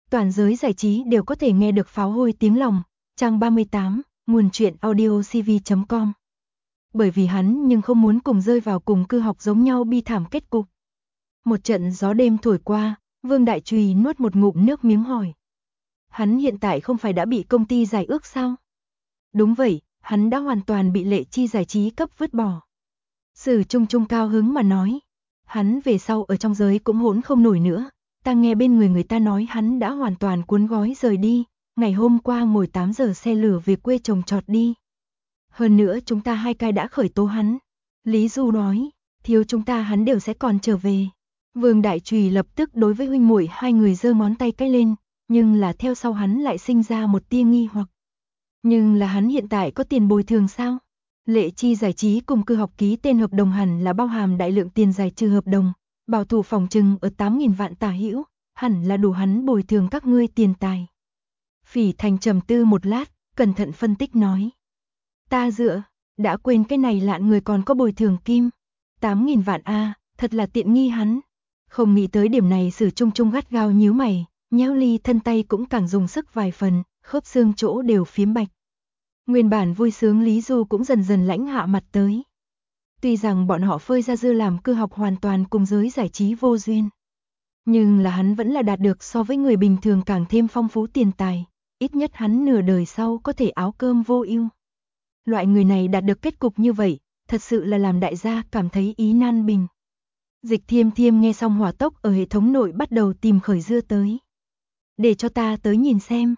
Toàn giới giải trí đều có thể nghe được pháo hôi tiếng lòng. Trang 38, nguồn truyện audiocv.com. Bởi vì hắn nhưng không muốn cùng rơi vào cùng Cư Học giống nhau bi thảm kết cục. Một trận gió đêm thổi qua, Vương Đại Trùy nuốt một ngụm nước miếng hỏi. Hắn hiện tại không phải đã bị công ty giải ước sao? Đúng vậy, hắn đã hoàn toàn bị Lệ Chi giải trí cấp vứt bỏ. Sử Trung Trung cao hứng mà nói. Hắn về sau ở trong giới cũng hỗn không nổi nữa. Ta nghe bên người ta nói hắn đã hoàn toàn cuốn gói rời đi. Ngày hôm qua ngồi 8 giờ xe lửa về quê trồng trọt đi. Hơn nữa chúng ta hai cái đã khởi tố hắn. Lý Du nói, thiếu chúng ta hắn đều sẽ còn trở về. Vương Đại Trùy lập tức đối với huynh muội hai người giơ ngón tay cái lên, nhưng là theo sau hắn lại sinh ra một tia nghi hoặc. Nhưng là hắn hiện tại có tiền bồi thường sao? Lệ Chi giải trí cùng Cư Học ký tên hợp đồng hẳn là bao hàm đại lượng tiền giải trừ hợp đồng, bảo thủ phòng trừng ở 8.000 vạn tả hữu, hẳn là đủ hắn bồi thường các ngươi tiền tài. Phỉ Thành trầm tư một lát, cẩn thận phân tích nói. Ta đã quên cái này lạn người còn có bồi thường kim. 8.000 vạn a, thật là tiện nghi hắn. Không nghĩ tới điểm này Sử Trung Trung gắt gao nhíu mày, nhéo ly thân tay cũng càng dùng sức vài phần, khớp xương chỗ đều phiếm bạch. Nguyên bản vui sướng Lý Du cũng dần dần lãnh hạ mặt tới. Tuy rằng bọn họ phơi ra dư làm Cư Học hoàn toàn cùng giới giải trí vô duyên. Nhưng là hắn vẫn là đạt được so với người bình thường càng thêm phong phú tiền tài, ít nhất hắn nửa đời sau có thể áo cơm vô ưu. Loại người này đạt được kết cục như vậy, thật sự là làm đại gia cảm thấy ý nan bình. Dịch Thiêm Thiêm nghe xong hỏa tốc ở hệ thống nội bắt đầu tìm khởi dưa tới. Để cho ta tới nhìn xem.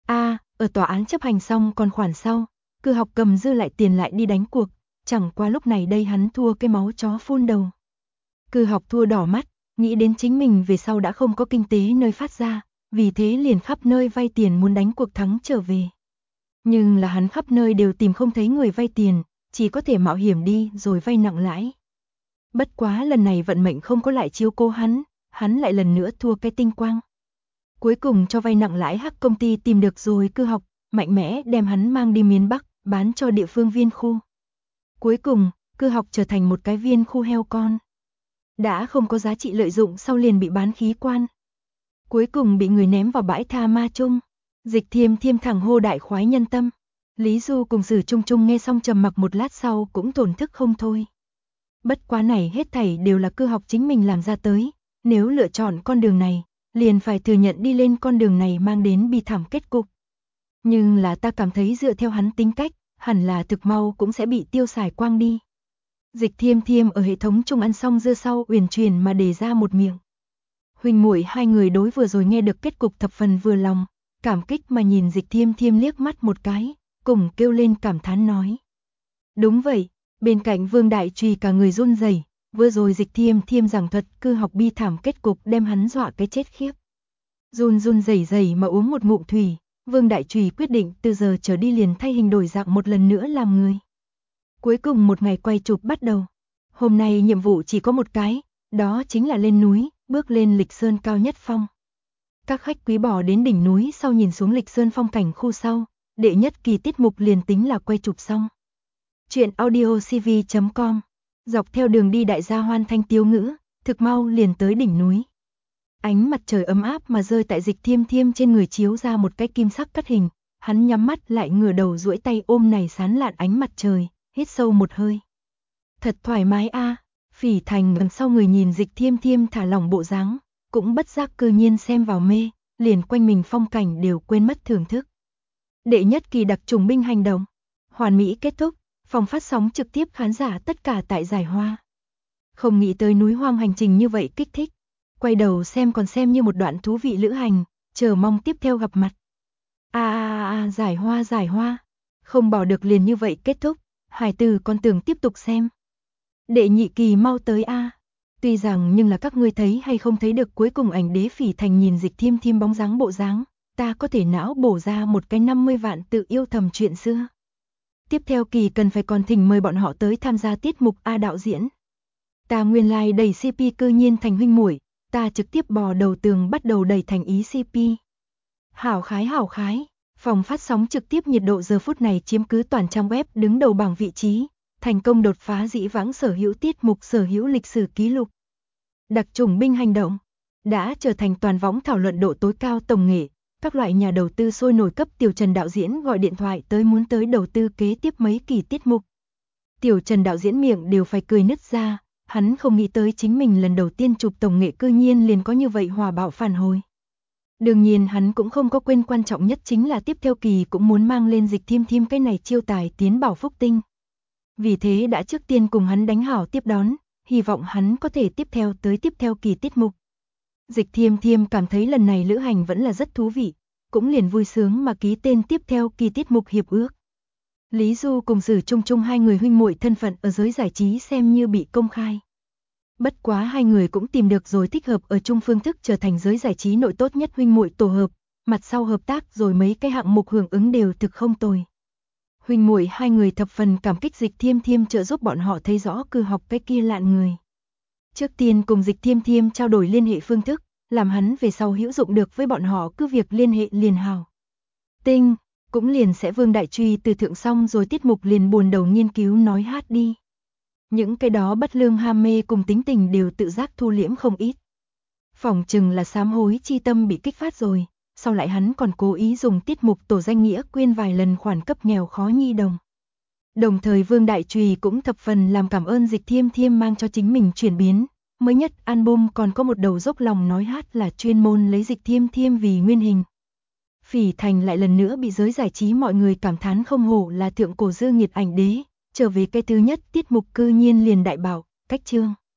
Ở tòa án chấp hành xong còn khoản sau, Cư Học cầm dư lại tiền lại đi đánh cuộc, chẳng qua lúc này đây hắn thua cái máu chó phun đầu. Cư Học thua đỏ mắt, nghĩ đến chính mình về sau đã không có kinh tế nơi phát ra, vì thế liền khắp nơi vay tiền muốn đánh cuộc thắng trở về. Nhưng là hắn khắp nơi đều tìm không thấy người vay tiền, chỉ có thể mạo hiểm đi rồi vay nặng lãi. Bất quá lần này vận mệnh không có lại chiếu cố hắn lại lần nữa thua cái tinh quang. Cuối cùng cho vay nặng lãi hắc công ty tìm được rồi Cư Học, mạnh mẽ đem hắn mang đi miền Bắc, bán cho địa phương viên khu. Cuối cùng, Cư Học trở thành một cái viên khu heo con. Đã không có giá trị lợi dụng sau liền bị bán khí quan. Cuối cùng bị người ném vào bãi tha ma chung. Dịch Thiêm Thiêm thẳng hô đại khoái nhân tâm. Lý Du cùng Sử Trung Trung nghe xong trầm mặc một lát sau cũng tổn thức không thôi. Bất quá này hết thảy đều là Cư Học chính mình làm ra tới, nếu lựa chọn con đường này, liền phải thừa nhận đi lên con đường này mang đến bi thảm kết cục. Nhưng là ta cảm thấy dựa theo hắn tính cách, hẳn là thực mau cũng sẽ bị tiêu xài quang đi. Dịch Thiêm Thiêm ở hệ thống chung ăn xong dưa sau uyển chuyển mà đề ra một miệng. Huynh muội hai người đối vừa rồi nghe được kết cục thập phần vừa lòng, cảm kích mà nhìn Dịch Thiêm Thiêm liếc mắt một cái, cùng kêu lên cảm thán nói. Đúng vậy, bên cạnh Vương Đại Trùy cả người run rẩy, vừa rồi Dịch Thiêm Thiêm giảng thuật Cư Học bi thảm kết cục đem hắn dọa cái chết khiếp. Run run rẩy rẩy mà uống một ngụm thủy, Vương Đại Trùy quyết định từ giờ trở đi liền thay hình đổi dạng một lần nữa làm người. Cuối cùng một ngày quay chụp bắt đầu. Hôm nay nhiệm vụ chỉ có một cái, đó chính là lên núi, bước lên Lịch Sơn cao nhất phong. Các khách quý bò đến đỉnh núi sau nhìn xuống Lịch Sơn phong cảnh khu sau, đệ nhất kỳ tiết mục liền tính là quay chụp xong. Chuyện audiocv.com. Dọc theo đường đi đại gia hoan thanh tiếu ngữ, thực mau liền tới đỉnh núi. Ánh mặt trời ấm áp mà rơi tại Dịch Thiêm Thiêm trên người chiếu ra một cái kim sắc cắt hình, hắn nhắm mắt lại ngửa đầu duỗi tay ôm này sán lạn ánh mặt trời, hít sâu một hơi. Thật thoải mái a. Phỉ Thành gần sau người nhìn Dịch Thiêm Thiêm thả lỏng bộ dáng, cũng bất giác cư nhiên xem vào mê, liền quanh mình phong cảnh đều quên mất thưởng thức. Đệ nhất kỳ đặc trùng binh hành động, hoàn mỹ kết thúc, phòng phát sóng trực tiếp khán giả tất cả tại Giải Hoa. Không nghĩ tới núi hoang hành trình như vậy kích thích, quay đầu xem còn xem như một đoạn thú vị lữ hành, chờ mong tiếp theo gặp mặt. Giải Hoa, không bỏ được liền như vậy kết thúc, hải tử còn tưởng tiếp tục xem. Đệ nhị kỳ mau tới a. Tuy rằng nhưng là các ngươi thấy hay không thấy được cuối cùng ảnh đế Phỉ Thành nhìn Dịch Thiêm Thiêm bóng dáng bộ dáng, ta có thể não bổ ra một cái 50 vạn tự yêu thầm chuyện xưa. Tiếp theo kỳ cần phải còn thỉnh mời bọn họ tới tham gia tiết mục A đạo diễn. Ta nguyên lai đẩy CP cư nhiên thành huynh muội, ta trực tiếp bò đầu tường bắt đầu đẩy thành ý CP. Hảo khái, phòng phát sóng trực tiếp nhiệt độ giờ phút này chiếm cứ toàn trang web đứng đầu bảng vị trí, thành công đột phá dĩ vãng sở hữu tiết mục sở hữu lịch sử ký lục. Đặc trùng binh hành động, đã trở thành toàn võng thảo luận độ tối cao tổng nghệ. Các loại nhà đầu tư sôi nổi cấp Tiểu Trần đạo diễn gọi điện thoại tới muốn tới đầu tư kế tiếp mấy kỳ tiết mục. Tiểu Trần đạo diễn miệng đều phải cười nứt ra, hắn không nghĩ tới chính mình lần đầu tiên chụp tổng nghệ cư nhiên liền có như vậy hòa bạo phản hồi. Đương nhiên hắn cũng không có quên quan trọng nhất chính là tiếp theo kỳ cũng muốn mang lên Dịch Thiêm Thiêm cái này chiêu tài tiến bảo phúc tinh. Vì thế đã trước tiên cùng hắn đánh hảo tiếp đón, hy vọng hắn có thể tiếp theo kỳ tiết mục. Dịch Thiêm Thiêm cảm thấy lần này lữ hành vẫn là rất thú vị, cũng liền vui sướng mà ký tên tiếp theo kỳ tiết mục hiệp ước. Lý Du cùng Sử Trung Trung hai người huynh muội thân phận ở giới giải trí xem như bị công khai. Bất quá hai người cũng tìm được rồi thích hợp ở chung phương thức trở thành giới giải trí nội tốt nhất huynh muội tổ hợp, mặt sau hợp tác rồi mấy cái hạng mục hưởng ứng đều thực không tồi. Huynh muội hai người thập phần cảm kích Dịch Thiêm Thiêm trợ giúp bọn họ thấy rõ cư học cái kia lạn người. Trước tiên cùng Dịch Thiêm Thiêm trao đổi liên hệ phương thức, làm hắn về sau hữu dụng được với bọn họ cứ việc liên hệ liền hào. Tinh, cũng liền sẽ Vương Đại Truy từ thượng xong rồi tiết mục liền buồn đầu nghiên cứu nói hát đi. Những cái đó bất lương ham mê cùng tính tình đều tự giác thu liễm không ít. Phỏng chừng là sám hối chi tâm bị kích phát rồi, sau lại hắn còn cố ý dùng tiết mục tổ danh nghĩa quyên vài lần khoản cấp nghèo khó nhi đồng. Đồng thời Vương Đại Trùy cũng thập phần làm cảm ơn Dịch Thiêm Thiêm mang cho chính mình chuyển biến. Mới nhất album còn có một đầu dốc lòng nói hát là chuyên môn lấy Dịch Thiêm Thiêm vì nguyên hình. Phỉ Thành lại lần nữa bị giới giải trí mọi người cảm thán không hổ là thượng cổ dư nghiệt ảnh đế, trở về cái thứ nhất tiết mục cư nhiên liền đại bảo, cách chương.